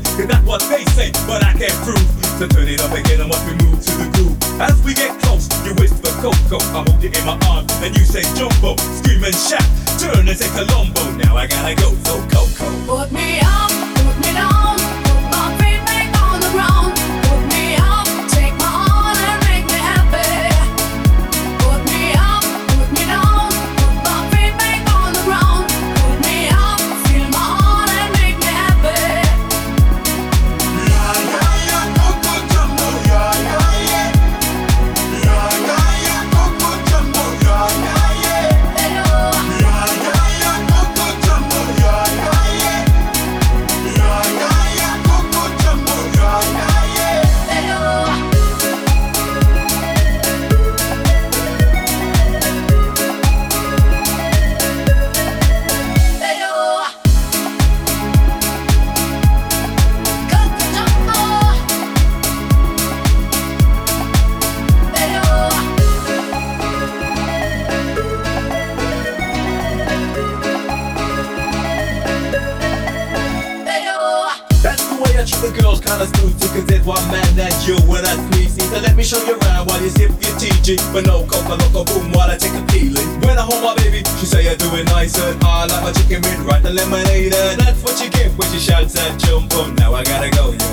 cause that's what they say, but I can't prove. So turn it up again and watch me move to the groove. As we get close, you whisper Coco, I hold you in my arms, and you say Jumbo, scream and shout, turn and say Colombo. Now I gotta go, so Coco. Put me up, put me down, put my feet back on the ground. Put me up, take my heart and make me happy. Put me up, put me down, put my feet back on the ground. Put me up, feel my heart and make me happy. Yeah, yeah, yeah, Coco Jumbo, yeah, yeah, yeah. Yeah, yeah, yeah, Coco Jumbo, yeah, yeah, yeah. Hello, Yeah, yeah, yeah, Coco Jumbo, yeah, yeah, yeah. Yeah, yeah, yeah, Coco Jumbo, yeah, yeah, yeah. hello. Hello, Coco Jumbo. Hello. Hello. That's the way I treat the girls, kinda smooth too, cause there's one man that you when I squeeze. So let me show you around while you sip your TG. But no coca loco boom while I take a peeling. When I hold my baby, she say I do it nice and I like my chicken with right the lemonade. And that's what you get when she shouts at Jumbo. Now I gotta go, yo.